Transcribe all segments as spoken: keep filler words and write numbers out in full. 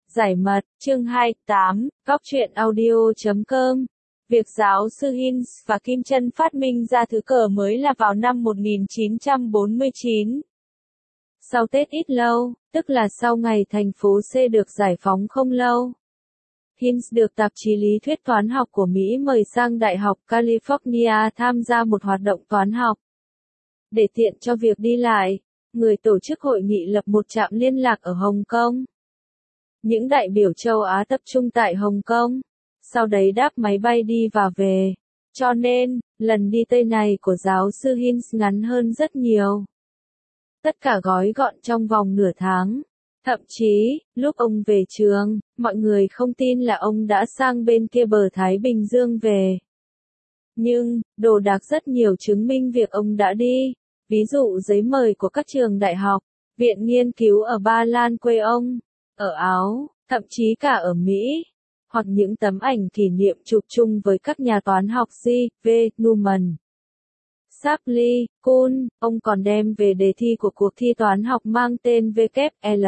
Giải mật, chương hai mươi tám, góc truyện audio chấm com. Việc giáo sư Hinz và Kim Chân phát minh ra thứ cờ mới là vào năm một nghìn chín trăm bốn mươi chín. Sau Tết ít lâu, tức là sau ngày thành phố C được giải phóng không lâu, Hinz được tạp chí lý thuyết toán học của Mỹ mời sang Đại học California tham gia một hoạt động toán học. Để tiện cho việc đi lại, người tổ chức hội nghị lập một trạm liên lạc ở Hồng Kông. Những đại biểu châu Á tập trung tại Hồng Kông, sau đấy đáp máy bay đi và về. Cho nên, lần đi Tây này của giáo sư Hinz ngắn hơn rất nhiều. Tất cả gói gọn trong vòng nửa tháng. Thậm chí, lúc ông về trường, mọi người không tin là ông đã sang bên kia bờ Thái Bình Dương về. Nhưng, đồ đạc rất nhiều chứng minh việc ông đã đi. Ví dụ giấy mời của các trường đại học, viện nghiên cứu ở Ba Lan quê ông, ở Áo, thậm chí cả ở Mỹ, hoặc những tấm ảnh kỷ niệm chụp chung với các nhà toán học G. V. Newman, Shapley, Kuhn. Ông còn đem về đề thi của cuộc thi toán học mang tên W L.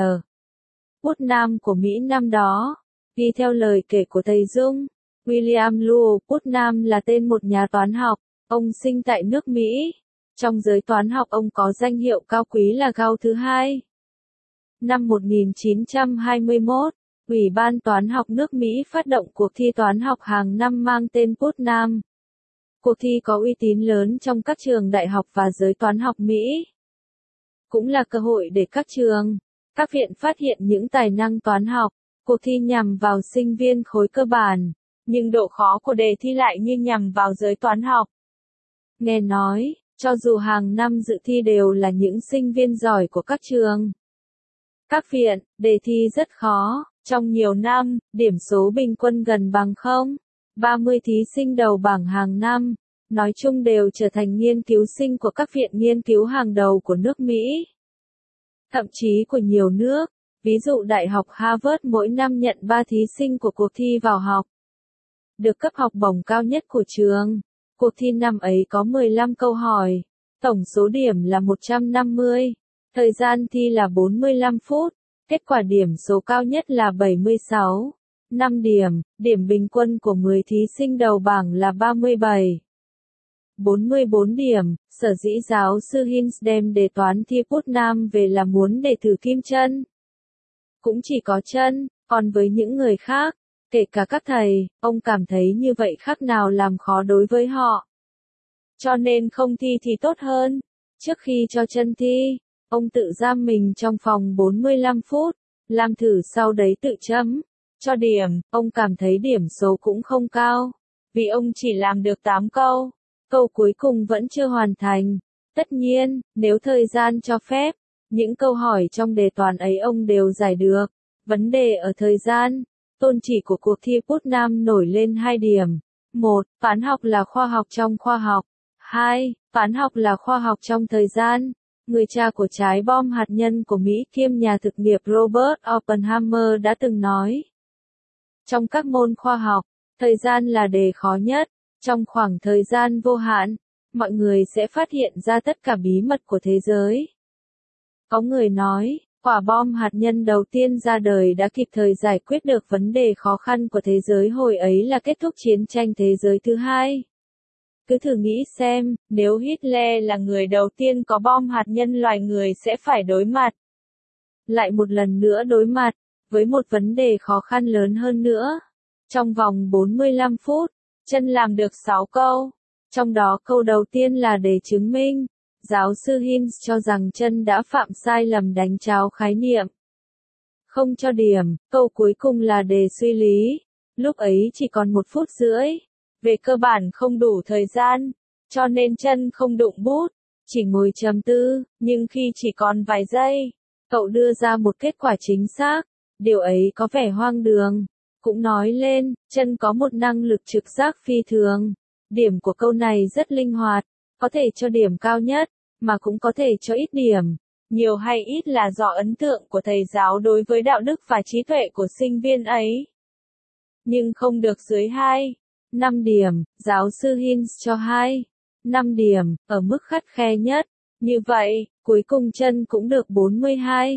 Putnam của Mỹ năm đó. Ghi theo lời kể của thầy Dung, William Lowell Putnam là tên một nhà toán học, ông sinh tại nước Mỹ. Trong giới toán học ông có danh hiệu cao quý là Gauss thứ hai. Năm một nghìn chín trăm hai mươi mốt, Ủy ban Toán học nước Mỹ phát động cuộc thi toán học hàng năm mang tên Putnam. Cuộc thi có uy tín lớn trong các trường đại học và giới toán học Mỹ. Cũng là cơ hội để các trường, các viện phát hiện những tài năng toán học. Cuộc thi nhằm vào sinh viên khối cơ bản, nhưng độ khó của đề thi lại như nhằm vào giới toán học. Nghe nói, cho dù hàng năm dự thi đều là những sinh viên giỏi của các trường, các viện, đề thi rất khó. Trong nhiều năm, điểm số bình quân gần bằng không. ba mươi thí sinh đầu bảng hàng năm, nói chung đều trở thành nghiên cứu sinh của các viện nghiên cứu hàng đầu của nước Mỹ. Thậm chí của nhiều nước, ví dụ Đại học Harvard mỗi năm nhận ba thí sinh của cuộc thi vào học, được cấp học bổng cao nhất của trường. Cuộc thi năm ấy có mười lăm câu hỏi, tổng số điểm là một trăm năm mươi, thời gian thi là bốn mươi lăm phút, kết quả điểm số cao nhất là bảy mươi sáu, năm điểm, điểm bình quân của mười thí sinh đầu bảng là ba mươi bảy, bốn mươi bốn điểm. Sở dĩ giáo sư Hinz đem đề toán thi Putnam về là muốn để thử Kim Chân. Cũng chỉ có Chân, còn với những người khác, kể cả các thầy, ông cảm thấy như vậy khác nào làm khó đối với họ. Cho nên không thi thì tốt hơn. Trước khi cho Chân thi, ông tự giam mình trong phòng bốn mươi lăm phút, làm thử sau đấy tự chấm, cho điểm. Ông cảm thấy điểm số cũng không cao, vì ông chỉ làm được tám câu, câu cuối cùng vẫn chưa hoàn thành. Tất nhiên, nếu thời gian cho phép, những câu hỏi trong đề toán ấy ông đều giải được. Vấn đề ở thời gian. Tôn chỉ của cuộc thi Putnam nổi lên hai điểm. một. Toán học là khoa học trong khoa học. hai. Toán học là khoa học trong thời gian. Người cha của trái bom hạt nhân của Mỹ kiêm nhà thực nghiệp Robert Oppenheimer đã từng nói, trong các môn khoa học, thời gian là đề khó nhất. Trong khoảng thời gian vô hạn, mọi người sẽ phát hiện ra tất cả bí mật của thế giới. Có người nói, quả bom hạt nhân đầu tiên ra đời đã kịp thời giải quyết được vấn đề khó khăn của thế giới hồi ấy là kết thúc chiến tranh thế giới thứ hai. Cứ thử nghĩ xem, nếu Hitler là người đầu tiên có bom hạt nhân, loài người sẽ phải đối mặt, lại một lần nữa đối mặt, với một vấn đề khó khăn lớn hơn nữa. Trong vòng bốn mươi lăm phút, Chân làm được sáu câu. Trong đó câu đầu tiên là để chứng minh. Giáo sư Hinz cho rằng Chân đã phạm sai lầm đánh tráo khái niệm, không cho điểm. Câu cuối cùng là đề suy lý. Lúc ấy chỉ còn một phút rưỡi. Về cơ bản không đủ thời gian, cho nên Chân không đụng bút, chỉ ngồi trầm tư. Nhưng khi chỉ còn vài giây, cậu đưa ra một kết quả chính xác. Điều ấy có vẻ hoang đường. Cũng nói lên, Chân có một năng lực trực giác phi thường. Điểm của câu này rất linh hoạt, có thể cho điểm cao nhất, mà cũng có thể cho ít điểm. Nhiều hay ít là do ấn tượng của thầy giáo đối với đạo đức và trí tuệ của sinh viên ấy. Nhưng không được dưới hai, năm điểm. Giáo sư Hinz cho hai, năm điểm, ở mức khắt khe nhất. Như vậy, cuối cùng Chân cũng được bốn mươi hai,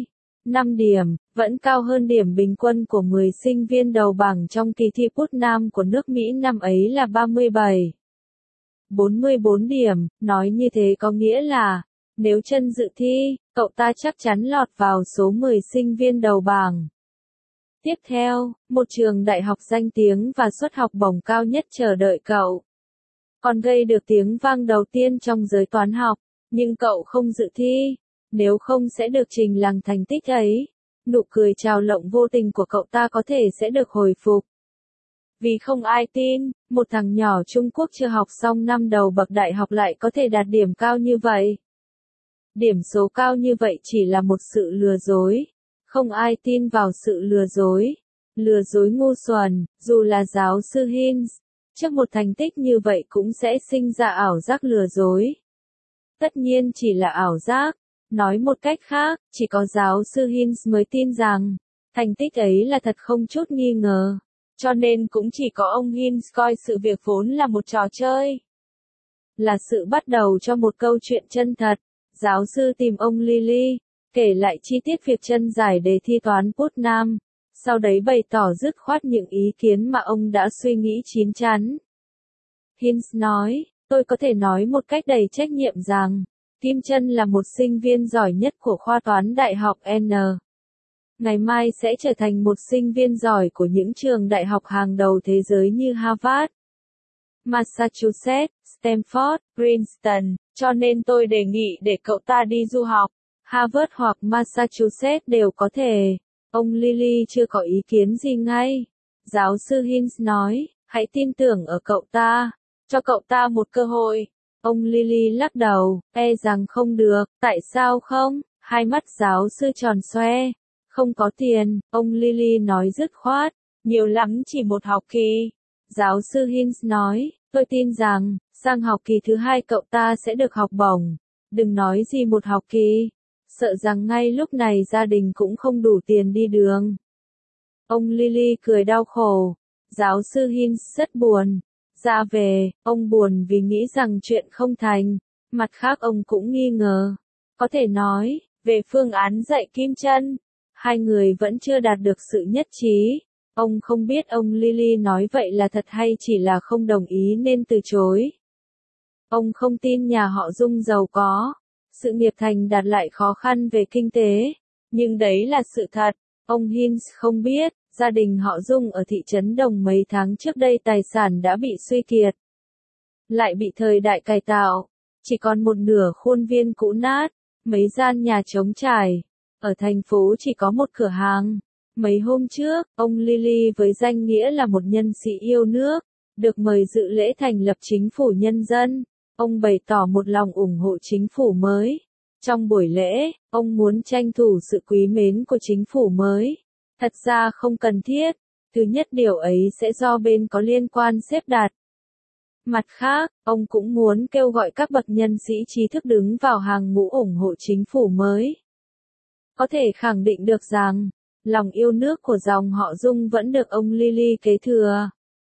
năm điểm, vẫn cao hơn điểm bình quân của mười sinh viên đầu bảng trong kỳ thi Putnam của nước Mỹ năm ấy là ba mươi bảy phẩy bốn mươi bốn điểm. Nói như thế có nghĩa là, nếu Trân dự thi, cậu ta chắc chắn lọt vào số mười sinh viên đầu bảng. Tiếp theo, một trường đại học danh tiếng và suất học bổng cao nhất chờ đợi cậu. Còn gây được tiếng vang đầu tiên trong giới toán học, nhưng cậu không dự thi, nếu không sẽ được trình làng thành tích ấy. Nụ cười trào lộng vô tình của cậu ta có thể sẽ được hồi phục. Vì không ai tin, một thằng nhỏ Trung Quốc chưa học xong năm đầu bậc đại học lại có thể đạt điểm cao như vậy. Điểm số cao như vậy chỉ là một sự lừa dối. Không ai tin vào sự lừa dối. Lừa dối ngu xuẩn, dù là giáo sư Hinz, trước một thành tích như vậy cũng sẽ sinh ra ảo giác lừa dối. Tất nhiên chỉ là ảo giác. Nói một cách khác, chỉ có giáo sư Hinz mới tin rằng, thành tích ấy là thật không chút nghi ngờ. Cho nên cũng chỉ có ông Hinz coi sự việc vốn là một trò chơi. Là sự bắt đầu cho một câu chuyện chân thật. Giáo sư tìm ông Lilly, kể lại chi tiết việc Trân giải đề thi toán Putnam, sau đấy bày tỏ dứt khoát những ý kiến mà ông đã suy nghĩ chín chắn. Hinz nói, tôi có thể nói một cách đầy trách nhiệm rằng, Kim Trân là một sinh viên giỏi nhất của khoa toán Đại học N. Ngày mai sẽ trở thành một sinh viên giỏi của những trường đại học hàng đầu thế giới như Harvard, Massachusetts, Stanford, Princeton, cho nên tôi đề nghị để cậu ta đi du học. Harvard hoặc Massachusetts đều có thể. Ông Lilly chưa có ý kiến gì ngay. Giáo sư Hinz nói, hãy tin tưởng ở cậu ta, cho cậu ta một cơ hội. Ông Lilly lắc đầu, e rằng không được, tại sao không? Hai mắt giáo sư tròn xoe. Không có tiền, ông Lilly nói dứt khoát, nhiều lắm chỉ một học kỳ. Giáo sư Hinz nói, tôi tin rằng, sang học kỳ thứ hai cậu ta sẽ được học bổng. Đừng nói gì một học kỳ. Sợ rằng ngay lúc này gia đình cũng không đủ tiền đi đường. Ông Lilly cười đau khổ. Giáo sư Hinz rất buồn. Ra về, ông buồn vì nghĩ rằng chuyện không thành. Mặt khác ông cũng nghi ngờ. Có thể nói, về phương án dạy Kim Trân, hai người vẫn chưa đạt được sự nhất trí. Ông không biết ông Lilly nói vậy là thật hay chỉ là không đồng ý nên từ chối. Ông không tin nhà họ Dung giàu có. Sự nghiệp thành đạt lại khó khăn về kinh tế. Nhưng đấy là sự thật. Ông Hinz không biết, gia đình họ Dung ở thị trấn Đồng mấy tháng trước đây tài sản đã bị suy kiệt. Lại bị thời đại cải tạo. Chỉ còn một nửa khuôn viên cũ nát, mấy gian nhà trống trải. Ở thành phố chỉ có một cửa hàng. Mấy hôm trước, ông Lilly với danh nghĩa là một nhân sĩ yêu nước, được mời dự lễ thành lập chính phủ nhân dân. Ông bày tỏ một lòng ủng hộ chính phủ mới. Trong buổi lễ, ông muốn tranh thủ sự quý mến của chính phủ mới. Thật ra không cần thiết. Thứ nhất điều ấy sẽ do bên có liên quan xếp đặt. Mặt khác, ông cũng muốn kêu gọi các bậc nhân sĩ trí thức đứng vào hàng ngũ ủng hộ chính phủ mới. Có thể khẳng định được rằng, lòng yêu nước của dòng họ Dung vẫn được ông Lilly kế thừa.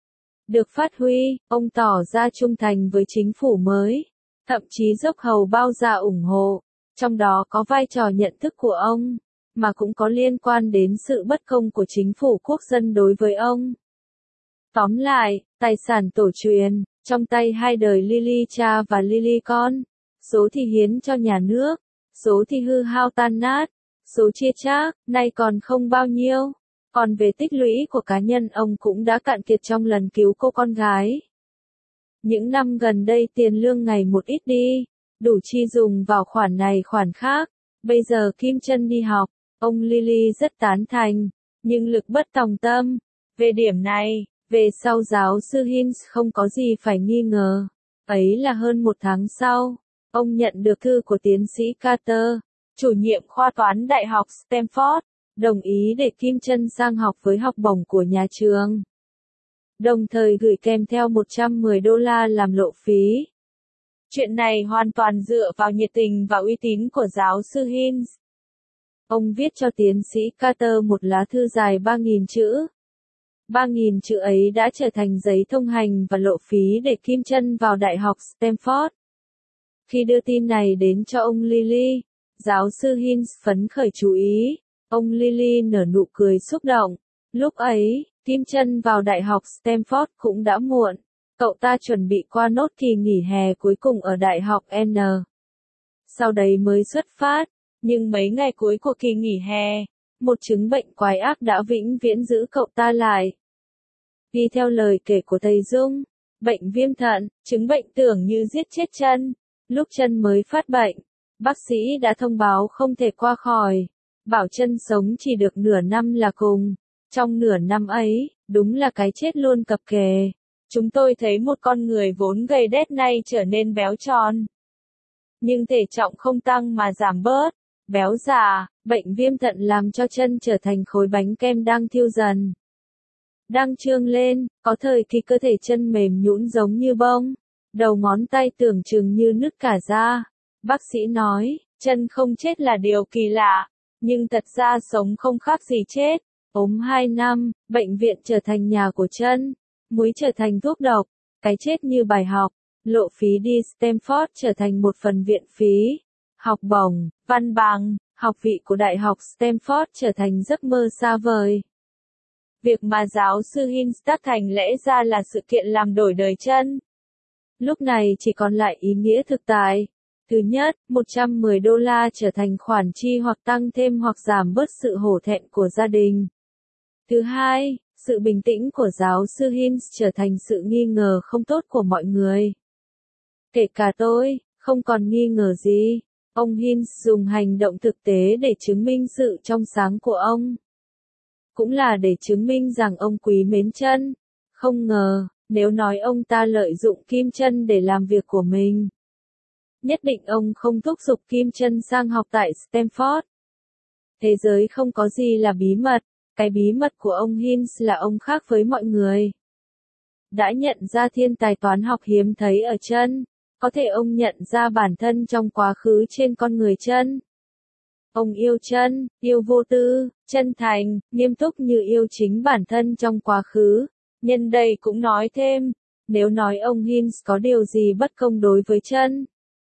Được phát huy, ông tỏ ra trung thành với chính phủ mới, thậm chí dốc hầu bao ra ủng hộ, trong đó có vai trò nhận thức của ông, mà cũng có liên quan đến sự bất công của chính phủ quốc dân đối với ông. Tóm lại, tài sản tổ truyền, trong tay hai đời Lilly cha và Lilly con, số thì hiến cho nhà nước, số thì hư hao tan nát, số chia chác, nay còn không bao nhiêu. Còn về tích lũy của cá nhân ông cũng đã cạn kiệt trong lần cứu cô con gái. Những năm gần đây tiền lương ngày một ít đi, đủ chi dùng vào khoản này khoản khác. Bây giờ Kim Trân đi học, ông Lilly rất tán thành, nhưng lực bất tòng tâm. Về điểm này, về sau giáo sư Hinz không có gì phải nghi ngờ. Ấy là hơn một tháng sau, ông nhận được thư của tiến sĩ Carter, chủ nhiệm khoa toán Đại học Stanford, đồng ý để Kim Trân sang học với học bổng của nhà trường. Đồng thời gửi kèm theo một trăm mười đô la làm lộ phí. Chuyện này hoàn toàn dựa vào nhiệt tình và uy tín của giáo sư Hinz. Ông viết cho tiến sĩ Carter một lá thư dài ba nghìn chữ. ba nghìn chữ ấy đã trở thành giấy thông hành và lộ phí để Kim Trân vào Đại học Stanford. Khi đưa tin này đến cho ông Lilly, giáo sư Hinz phấn khởi chú ý. Ông Lily nở nụ cười xúc động. Lúc ấy, Kim Chân vào Đại học Stanford cũng đã muộn. Cậu ta chuẩn bị qua nốt kỳ nghỉ hè cuối cùng ở Đại học N. Sau đấy mới xuất phát. Nhưng mấy ngày cuối của kỳ nghỉ hè, một chứng bệnh quái ác đã vĩnh viễn giữ cậu ta lại. Đi theo lời kể của thầy Dung, bệnh viêm thận, chứng bệnh tưởng như giết chết Chân. Lúc Chân mới phát bệnh, bác sĩ đã thông báo không thể qua khỏi, bảo Chân sống chỉ được nửa năm là cùng. Trong nửa năm ấy, đúng là cái chết luôn cập kề. Chúng tôi thấy một con người vốn gầy đét nay trở nên béo tròn. Nhưng thể trọng không tăng mà giảm bớt. Béo già, bệnh viêm thận làm cho Chân trở thành khối bánh kem đang thiêu dần. Đang trương lên, có thời kỳ cơ thể Chân mềm nhũn giống như bông. Đầu ngón tay tưởng chừng như nứt cả ra. Bác sĩ nói, Chân không chết là điều kỳ lạ. Nhưng thật ra sống không khác gì chết. Ốm hai năm, bệnh viện trở thành nhà của Chân. Muối trở thành thuốc độc. Cái chết như bài học. Lộ phí đi Stanford trở thành một phần viện phí. Học bổng, văn bằng, học vị của Đại học Stanford trở thành giấc mơ xa vời. Việc mà giáo sư Hinz tác thành lẽ ra là sự kiện làm đổi đời Chân. Lúc này chỉ còn lại ý nghĩa thực tại. Thứ nhất, một trăm mười đô la trở thành khoản chi hoặc tăng thêm hoặc giảm bớt sự hổ thẹn của gia đình. Thứ hai, sự bình tĩnh của giáo sư Hinz trở thành sự nghi ngờ không tốt của mọi người. Kể cả tôi, không còn nghi ngờ gì. Ông Hinz dùng hành động thực tế để chứng minh sự trong sáng của ông. Cũng là để chứng minh rằng ông quý mến Chân. Không ngờ, nếu nói ông ta lợi dụng Kim Chân để làm việc của mình, nhất định ông không thúc giục Kim Chân sang học tại Stanford. Thế giới không có gì là bí mật. Cái bí mật của ông Hinz là ông khác với mọi người. Đã nhận ra thiên tài toán học hiếm thấy ở Chân. Có thể ông nhận ra bản thân trong quá khứ trên con người Chân. Ông yêu Chân, yêu vô tư, chân thành, nghiêm túc như yêu chính bản thân trong quá khứ. Nhân đây cũng nói thêm, nếu nói ông Hinz có điều gì bất công đối với Chân,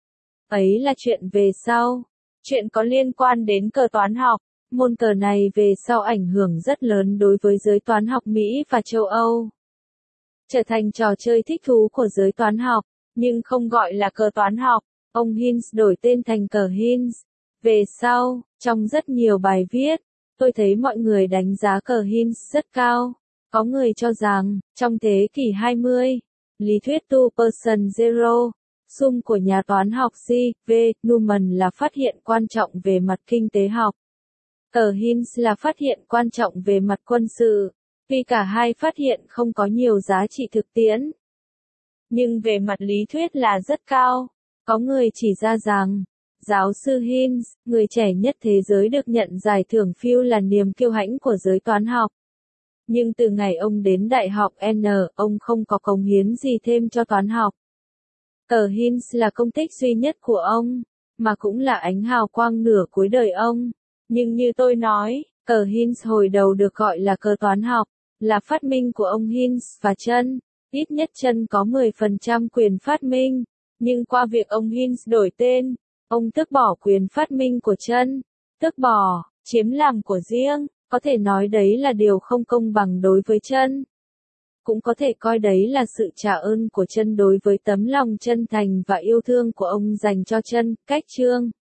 ấy là chuyện về sau. Chuyện có liên quan đến cờ toán học. Môn cờ này về sau ảnh hưởng rất lớn đối với giới toán học Mỹ và châu Âu. Trở thành trò chơi thích thú của giới toán học, nhưng không gọi là cờ toán học. Ông Hinz đổi tên thành cờ Hinz. Về sau, trong rất nhiều bài viết, tôi thấy mọi người đánh giá cờ Hinz rất cao. Có người cho rằng, trong thế kỷ hai mươi, lý thuyết two-person zero, sum của nhà toán học C V Newman là phát hiện quan trọng về mặt kinh tế học. Cờ Hinz là phát hiện quan trọng về mặt quân sự, vì cả hai phát hiện không có nhiều giá trị thực tiễn. Nhưng về mặt lý thuyết là rất cao. Có người chỉ ra rằng, giáo sư Hinz, người trẻ nhất thế giới được nhận giải thưởng Fields là niềm kiêu hãnh của giới toán học. Nhưng từ ngày ông đến Đại học N, ông không có cống hiến gì thêm cho toán học. Cờ Hinz là công tích duy nhất của ông, mà cũng là ánh hào quang nửa cuối đời ông. Nhưng như tôi nói, cờ Hinz hồi đầu được gọi là cờ toán học, là phát minh của ông Hinz và Chân. Ít nhất Chân có mười phần trăm quyền phát minh, nhưng qua việc ông Hinz đổi tên, ông tước bỏ quyền phát minh của Chân. Tước bỏ, chiếm làm của riêng, có thể nói đấy là điều không công bằng đối với Chân. Cũng có thể coi đấy là sự trả ơn của Chân đối với tấm lòng chân thành và yêu thương của ông dành cho Chân. Cách chương